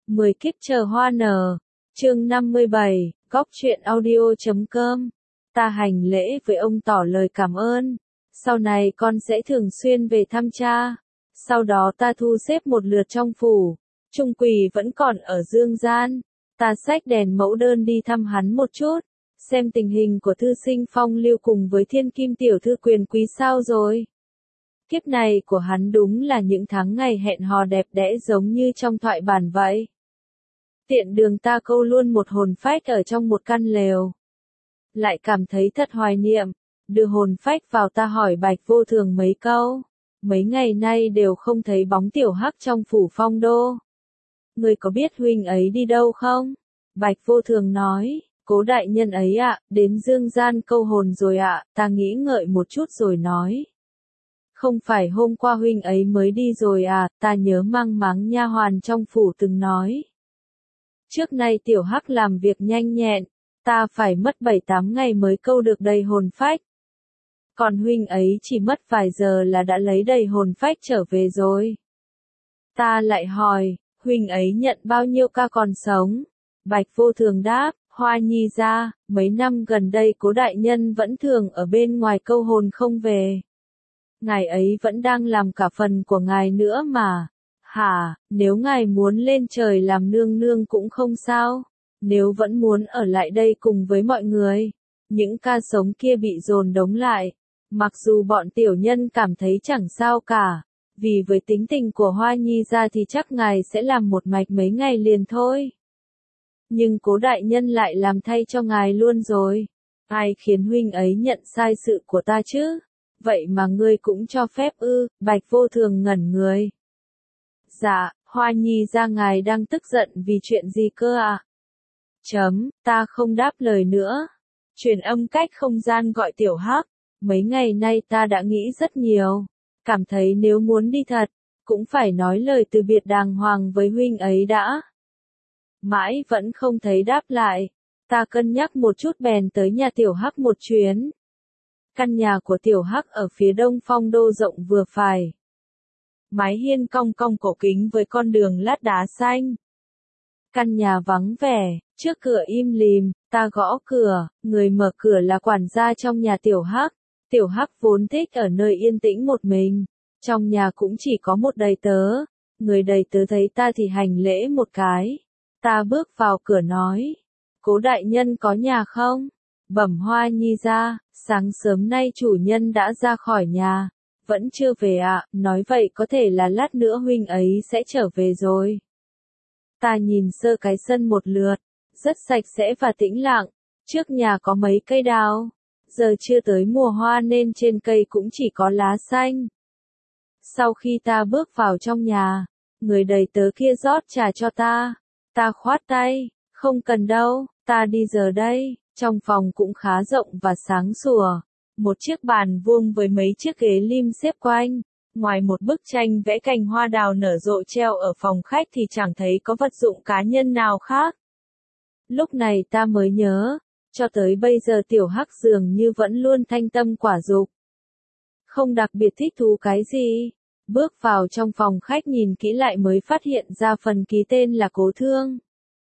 10 kiếp chờ hoa nở. Chương 57, góc truyện audio.com. Ta hành lễ với ông tỏ lời cảm ơn. Sau này con sẽ thường xuyên về thăm cha. Sau đó ta thu xếp một lượt trong phủ. Trung Quỳ vẫn còn ở dương gian. Ta xách đèn mẫu đơn đi thăm hắn một chút. Xem tình hình của thư sinh phong lưu cùng với thiên kim tiểu thư quyền quý sao rồi. Kiếp này của hắn đúng là những tháng ngày hẹn hò đẹp đẽ giống như trong thoại bản vậy. Tiện đường ta câu luôn một hồn phách ở trong một căn lều. Lại cảm thấy thật hoài niệm, đưa hồn phách vào ta hỏi Bạch Vô Thường mấy câu. Mấy ngày nay đều không thấy bóng tiểu hắc trong phủ phong đô. Người có biết huynh ấy đi đâu không? Bạch Vô Thường nói, Cố đại nhân ấy ạ, đến dương gian câu hồn rồi ạ, ta nghĩ ngợi một chút rồi nói. Không phải hôm qua huynh ấy mới đi rồi à, ta nhớ mang máng nha hoàn trong phủ từng nói. Trước nay tiểu hắc làm việc nhanh nhẹn, ta phải mất 7-8 ngày mới câu được đầy hồn phách. Còn huynh ấy chỉ mất vài giờ là đã lấy đầy hồn phách trở về rồi. Ta lại hỏi, huynh ấy nhận bao nhiêu ca còn sống? Bạch Vô Thường đáp, Hoa Nhi ra, mấy năm gần đây Cố đại nhân vẫn thường ở bên ngoài câu hồn không về. Ngài ấy vẫn đang làm cả phần của ngài nữa mà. Hả, nếu ngài muốn lên trời làm nương nương cũng không sao. Nếu vẫn muốn ở lại đây cùng với mọi người, những ca sống kia bị dồn đống lại. Mặc dù bọn tiểu nhân cảm thấy chẳng sao cả, vì với tính tình của Hoa Nhi ra thì chắc ngài sẽ làm một mạch mấy ngày liền thôi. Nhưng Cố đại nhân lại làm thay cho ngài luôn rồi. Ai khiến huynh ấy nhận sai sự của ta chứ? Vậy mà ngươi cũng cho phép ư? Bạch Vô Thường ngẩn người. Dạ, Hoa Nhi ra ngài đang tức giận vì chuyện gì cơ ạ? Ta không đáp lời nữa. Truyền âm cách không gian gọi tiểu hắc. Mấy ngày nay ta đã nghĩ rất nhiều. Cảm thấy nếu muốn đi thật, cũng phải nói lời từ biệt đàng hoàng với huynh ấy đã. Mãi vẫn không thấy đáp lại. Ta cân nhắc một chút bèn tới nhà tiểu hắc một chuyến. Căn nhà của tiểu hắc ở phía đông phong đô rộng vừa phải. Mái hiên cong cong cổ kính với con đường lát đá xanh. Căn nhà vắng vẻ, trước cửa im lìm, ta gõ cửa, người mở cửa là quản gia trong nhà tiểu hắc. Tiểu hắc vốn thích ở nơi yên tĩnh một mình. Trong nhà cũng chỉ có một đầy tớ. Người đầy tớ thấy ta thì hành lễ một cái. Ta bước vào cửa nói. Cố đại nhân có nhà không? Bẩm Hoa Nhi ra, sáng sớm nay chủ nhân đã ra khỏi nhà. Vẫn chưa về ạ, nói vậy có thể là lát nữa huynh ấy sẽ trở về rồi. Ta nhìn sơ cái sân một lượt, rất sạch sẽ và tĩnh lặng. Trước nhà có mấy cây đào. Giờ chưa tới mùa hoa nên trên cây cũng chỉ có lá xanh. Sau khi ta bước vào trong nhà, người đầy tớ kia rót trà cho ta. Ta khoát tay, không cần đâu, ta đi giờ đây. Trong phòng cũng khá rộng và sáng sủa. Một chiếc bàn vuông với mấy chiếc ghế lim xếp quanh. Ngoài một bức tranh vẽ cành hoa đào nở rộ treo ở phòng khách thì chẳng thấy có vật dụng cá nhân nào khác. Lúc này ta mới nhớ, cho tới bây giờ tiểu hắc dường như vẫn luôn thanh tâm quả dục. Không đặc biệt thích thú cái gì. Bước vào trong phòng khách nhìn kỹ lại mới phát hiện ra phần ký tên là Cố Thương.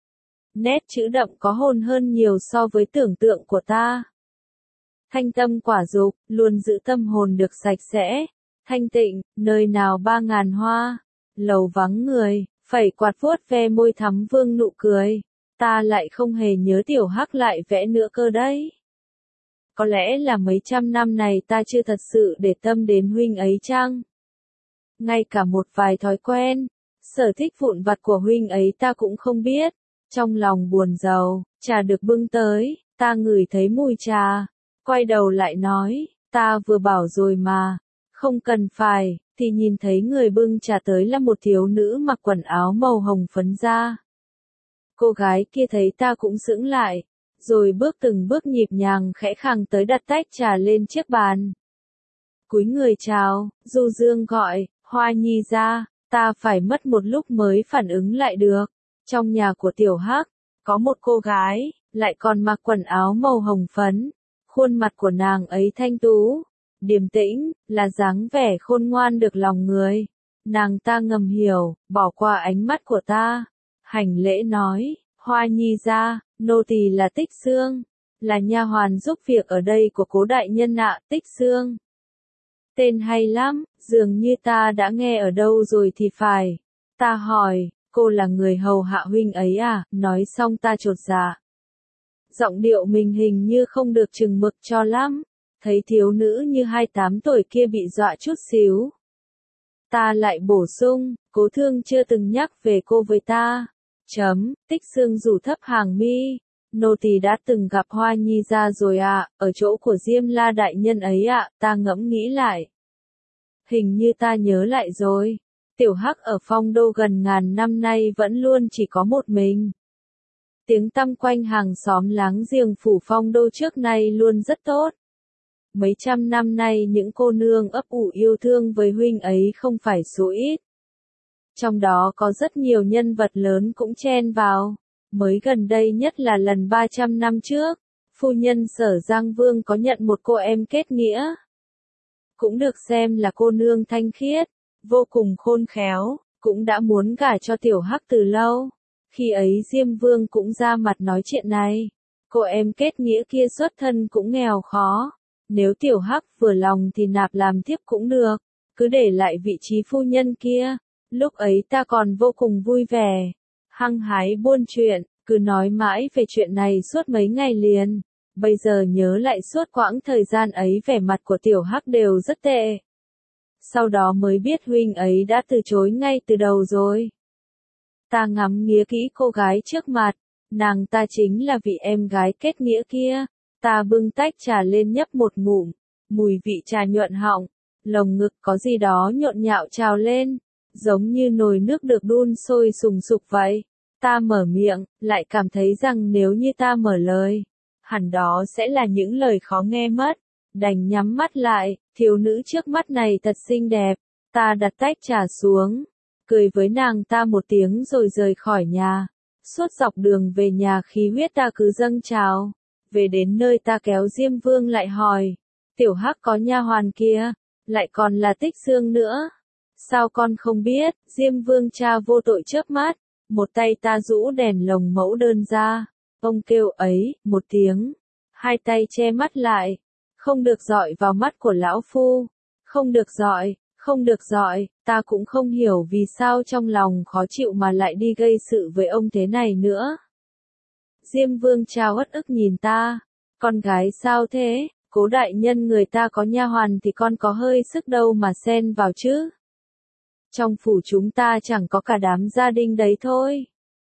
Nét chữ đậm có hồn hơn nhiều so với tưởng tượng của ta. Thanh tâm quả dục, luôn giữ tâm hồn được sạch sẽ, thanh tịnh, nơi nào 3000 hoa, lầu vắng người, phẩy quạt vuốt ve môi thắm vương nụ cười. Ta lại không hề nhớ tiểu hắc lại vẽ nữa cơ đấy. Có lẽ là mấy trăm năm này ta chưa thật sự để tâm đến huynh ấy chăng? Ngay cả một vài thói quen, sở thích vụn vặt của huynh ấy ta cũng không biết. Trong lòng buồn rầu, trà được bưng tới, ta ngửi thấy mùi trà. Quay đầu lại nói, ta vừa bảo rồi mà, không cần phải, thì nhìn thấy người bưng trà tới là một thiếu nữ mặc quần áo màu hồng phấn da. Cô gái kia thấy ta cũng sững lại, rồi bước từng bước nhịp nhàng khẽ khàng tới đặt tách trà lên chiếc bàn. Cúi người chào, du dương gọi, Hoa Nhi ra, ta phải mất một lúc mới phản ứng lại được. Trong nhà của tiểu hắc, có một cô gái, lại còn mặc quần áo màu hồng phấn. Khuôn mặt của nàng ấy thanh tú, điềm tĩnh, là dáng vẻ khôn ngoan được lòng người. Nàng ta ngầm hiểu, bỏ qua ánh mắt của ta. Hành lễ nói, Hoa Nhi gia, nô tỳ là Tích Xương, là nha hoàn giúp việc ở đây của Cố đại nhân ạ. Tích Xương. Tên hay lắm, dường như ta đã nghe ở đâu rồi thì phải. Ta hỏi, cô là người hầu hạ huynh ấy à? Nói xong ta chột dạ. Giọng điệu mình hình như không được chừng mực cho lắm. Thấy thiếu nữ như 28 tuổi kia bị dọa chút xíu. Ta lại bổ sung, Cố Thương chưa từng nhắc về cô với ta. Tích Xương rủ thấp hàng mi. Nô tỳ đã từng gặp Hoa Nhi gia rồi ạ, ở chỗ của Diêm La đại nhân ấy ạ. Ta ngẫm nghĩ lại. Hình như ta nhớ lại rồi. Tiểu Hắc ở Phong Đô gần ngàn năm nay vẫn luôn chỉ có một mình. Tiếng tăm quanh hàng xóm láng giềng phủ Phong Đô trước nay luôn rất tốt. Mấy trăm năm nay những cô nương ấp ủ yêu thương với huynh ấy không phải số ít. Trong đó có rất nhiều nhân vật lớn cũng chen vào. Mới gần đây nhất là lần 300 năm trước, phu nhân Sở Giang Vương có nhận một cô em kết nghĩa. Cũng được xem là cô nương thanh khiết, vô cùng khôn khéo, cũng đã muốn gả cho Tiểu Hắc từ lâu. Khi ấy Diêm Vương cũng ra mặt nói chuyện này. Cô em kết nghĩa kia xuất thân cũng nghèo khó. Nếu Tiểu Hắc vừa lòng thì nạp làm thiếp cũng được, cứ để lại vị trí phu nhân kia. Lúc ấy ta còn vô cùng vui vẻ, hăng hái buôn chuyện, cứ nói mãi về chuyện này suốt mấy ngày liền. Bây giờ nhớ lại suốt quãng thời gian ấy vẻ mặt của Tiểu Hắc đều rất tệ. Sau đó mới biết huynh ấy đã từ chối ngay từ đầu rồi. Ta ngắm nghía kỹ cô gái trước mặt, nàng ta chính là vị em gái kết nghĩa kia. Ta bưng tách trà lên nhấp một ngụm, mùi vị trà nhuận họng, lồng ngực có gì đó nhộn nhạo trào lên, giống như nồi nước được đun sôi sùng sục vậy. Ta mở miệng, lại cảm thấy rằng nếu như ta mở lời, hẳn đó sẽ là những lời khó nghe mất. Đành nhắm mắt lại, thiếu nữ trước mắt này thật xinh đẹp. Ta đặt tách trà xuống, cười với nàng ta một tiếng rồi rời khỏi nhà. Suốt dọc đường về nhà khí huyết ta cứ dâng trào. Về đến nơi ta kéo Diêm Vương lại hỏi, Tiểu Hắc có nha hoàn kia, lại còn là Tích Xương nữa. Sao con không biết? Diêm Vương cha vô tội chớp mắt, một tay ta rũ đèn lồng mẫu đơn ra. Ông kêu ấy, một tiếng, hai tay che mắt lại. Không được dọi vào mắt của lão phu. Không được dọi, không được dọi. Ta cũng không hiểu vì sao trong lòng khó chịu mà lại đi gây sự với ông thế này nữa. Diêm Vương cha uất ức nhìn ta. Con gái sao thế? Cố đại nhân người ta có nha hoàn thì con có hơi sức đâu mà xen vào chứ. Trong phủ chúng ta chẳng có cả đám gia đình đấy thôi.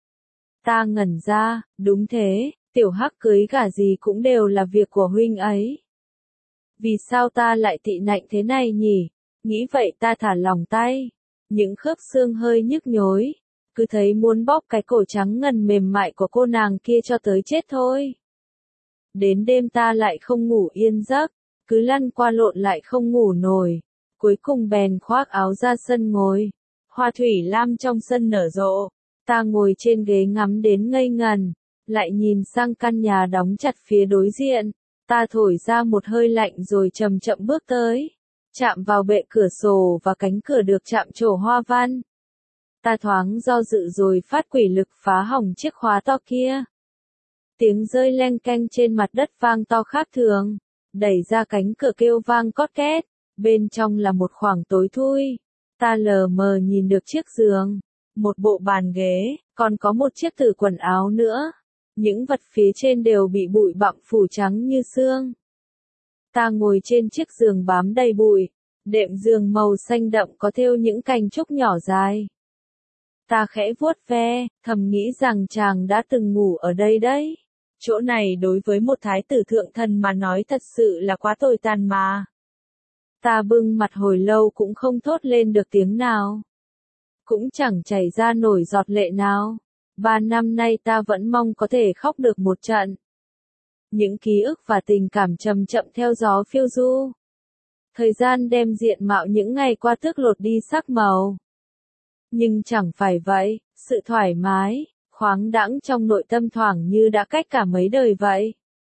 Ta ngẩn ra, đúng thế, Tiểu Hắc cưới gả gì cũng đều là việc của huynh ấy. Vì sao ta lại tị nạnh thế này nhỉ? Nghĩ vậy ta thả lỏng tay. Những khớp xương hơi nhức nhối. Cứ thấy muốn bóp cái cổ trắng ngần mềm mại của cô nàng kia cho tới chết thôi. Đến đêm ta lại không ngủ yên giấc. Cứ lăn qua lộn lại không ngủ nổi. Cuối cùng bèn khoác áo ra sân ngồi. Hoa thủy lam trong sân nở rộ. Ta ngồi trên ghế ngắm đến ngây ngần. Lại nhìn sang căn nhà đóng chặt phía đối diện. Ta thổi ra một hơi lạnh rồi chậm chậm bước tới. Chạm vào bệ cửa sổ và cánh cửa được chạm trổ hoa văn. Ta thoáng do dự rồi phát quỷ lực phá hỏng chiếc khóa to kia. Tiếng rơi leng keng trên mặt đất vang to khác thường. Đẩy ra cánh cửa kêu vang cót két. Bên trong là một khoảng tối thui. Ta lờ mờ nhìn được chiếc giường. Một bộ bàn ghế. Còn có một chiếc tủ quần áo nữa. Những vật phía trên đều bị bụi bặm phủ trắng như xương. Ta ngồi trên chiếc giường bám đầy bụi. Đệm giường màu xanh đậm có thêu những cành trúc nhỏ dài. Ta khẽ vuốt ve, thầm nghĩ rằng chàng đã từng ngủ ở đây đấy. Chỗ này đối với một thái tử thượng thần mà nói thật sự là quá tồi tàn mà. Ta bưng mặt hồi lâu cũng không thốt lên được tiếng nào. Cũng chẳng chảy ra nổi giọt lệ nào. 3 năm nay ta vẫn mong có thể khóc được một trận. Những ký ức và tình cảm chậm chậm theo gió phiêu du. Thời gian đem diện mạo những ngày qua tước lột đi sắc màu. Nhưng chẳng phải vậy, sự thoải mái, khoáng đãng trong nội tâm thoảng như đã cách cả mấy đời vậy.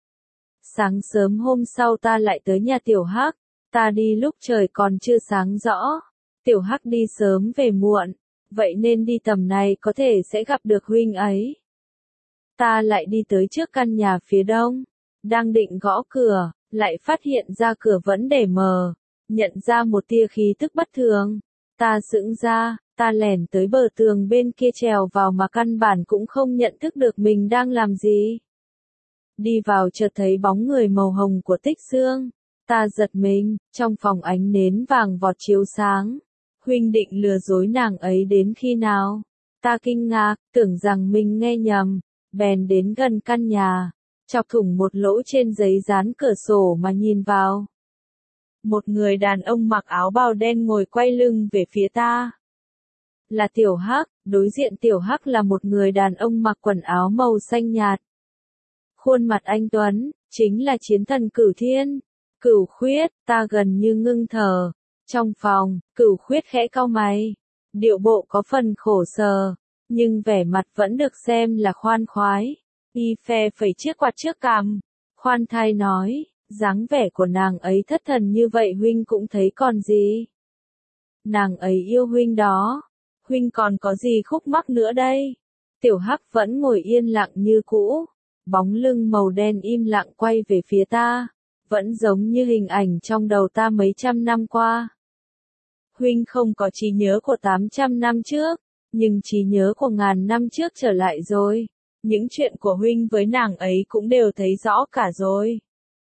Sáng sớm hôm sau ta lại tới nhà Tiểu Hắc. Ta đi lúc trời còn chưa sáng rõ. Tiểu Hắc đi sớm về muộn. vậy nên đi tầm này có thể sẽ gặp được huynh ấy. Ta lại đi tới trước căn nhà phía đông, đang định gõ cửa, lại phát hiện ra cửa vẫn để mở, nhận ra một tia khí tức bất thường. Ta sững ra, ta lẻn tới bờ tường bên kia trèo vào mà căn bản cũng không nhận thức được mình đang làm gì. Đi vào chợt thấy bóng người màu hồng của Tích Xương. Ta giật mình, trong phòng ánh nến vàng vọt chiếu sáng. Huynh định lừa dối nàng ấy đến khi nào? Ta kinh ngạc, tưởng rằng mình nghe nhầm, bèn đến gần căn nhà, chọc thủng một lỗ trên giấy dán cửa sổ mà nhìn vào. Một người đàn ông mặc áo bào đen ngồi quay lưng về phía ta. Là Tiểu Hắc, đối diện Tiểu Hắc là một người đàn ông mặc quần áo màu xanh nhạt. Khuôn mặt anh tuấn, chính là chiến thần Cửu Thiên. Cửu Khuyết, ta gần như ngưng thở. Trong phòng, Cửu Khuyết khẽ cau mày. Điệu bộ có phần khổ sở, nhưng vẻ mặt vẫn được xem là khoan khoái. Y phe phẩy chiếc quạt trước cằm, khoan thai nói, dáng vẻ của nàng ấy thất thần như vậy huynh cũng thấy còn gì. Nàng ấy yêu huynh đó, huynh còn có gì khúc mắc nữa đây? Tiểu Hắc vẫn ngồi yên lặng như cũ, bóng lưng màu đen im lặng quay về phía ta, vẫn giống như hình ảnh trong đầu ta mấy trăm năm qua. Huynh không có trí nhớ của 800 năm trước, nhưng trí nhớ của ngàn năm trước trở lại rồi. Những chuyện của huynh với nàng ấy cũng đều thấy rõ cả rồi.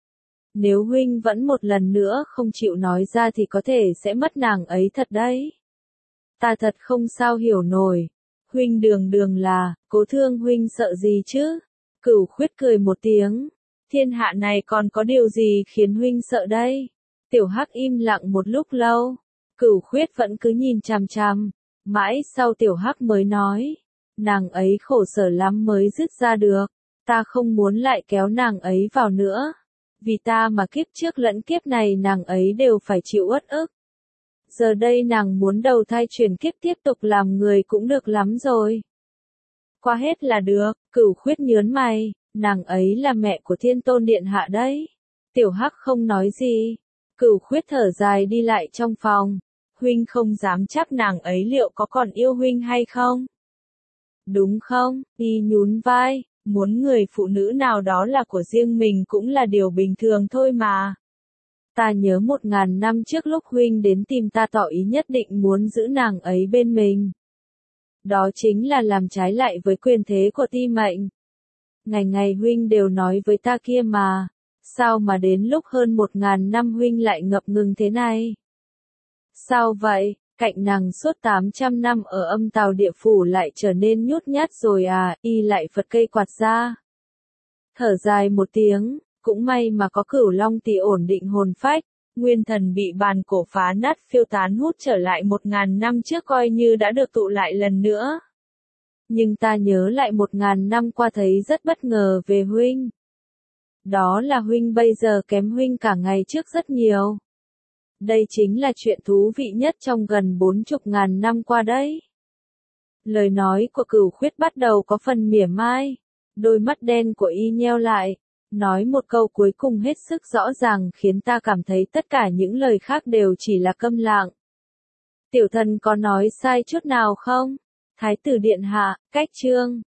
Nếu huynh vẫn một lần nữa không chịu nói ra thì có thể sẽ mất nàng ấy thật đấy. Ta thật không sao hiểu nổi. Huynh đường đường là, Cố Thương huynh sợ gì chứ? Cửu Khuyết cười một tiếng. Thiên hạ này còn có điều gì khiến huynh sợ đây? Tiểu Hắc im lặng một lúc lâu. Cửu Khuyết vẫn cứ nhìn chằm chằm. Mãi sau Tiểu Hắc mới nói. Nàng ấy khổ sở lắm mới dứt ra được. Ta không muốn lại kéo nàng ấy vào nữa. Vì ta mà kiếp trước lẫn kiếp này nàng ấy đều phải chịu uất ức. Giờ đây nàng muốn đầu thai chuyển kiếp tiếp tục làm người cũng được lắm rồi. Qua hết là được, Cửu Khuyết nhớn mày, nàng ấy là mẹ của Thiên Tôn Điện Hạ đấy. Tiểu Hắc không nói gì. Cửu Khuyết thở dài đi lại trong phòng. Huynh không dám chắc nàng ấy liệu có còn yêu huynh hay không? Đúng không? Y nhún vai, muốn người phụ nữ nào đó là của riêng mình cũng là điều bình thường thôi mà. Ta nhớ 1000 năm trước lúc huynh đến tìm ta tỏ ý nhất định muốn giữ nàng ấy bên mình. Đó chính là làm trái lại với quyền thế của ti mệnh. Ngày ngày huynh đều nói với ta kia mà. Sao mà đến lúc hơn 1000 năm huynh lại ngập ngừng thế này? Sao vậy? Cạnh nàng suốt 800 năm ở âm tào địa phủ lại trở nên nhút nhát rồi à? Y lại phật cây quạt ra. Thở dài một tiếng, cũng may mà có Cửu Long tỷ ổn định hồn phách. Nguyên thần bị bàn cổ phá nát phiêu tán hút trở lại 1000 năm trước coi như đã được tụ lại lần nữa. Nhưng ta nhớ lại 1000 năm qua thấy rất bất ngờ về huynh. Đó là huynh bây giờ kém huynh cả ngày trước rất nhiều. Đây chính là chuyện thú vị nhất trong gần 40.000 năm qua đấy. Lời nói của Cửu Khuyết bắt đầu có phần mỉa mai. Đôi mắt đen của y nheo lại. Nói một câu cuối cùng hết sức rõ ràng khiến ta cảm thấy tất cả những lời khác đều chỉ là câm lặng. Tiểu thần có nói sai chút nào không? Thái tử điện hạ, cách chương.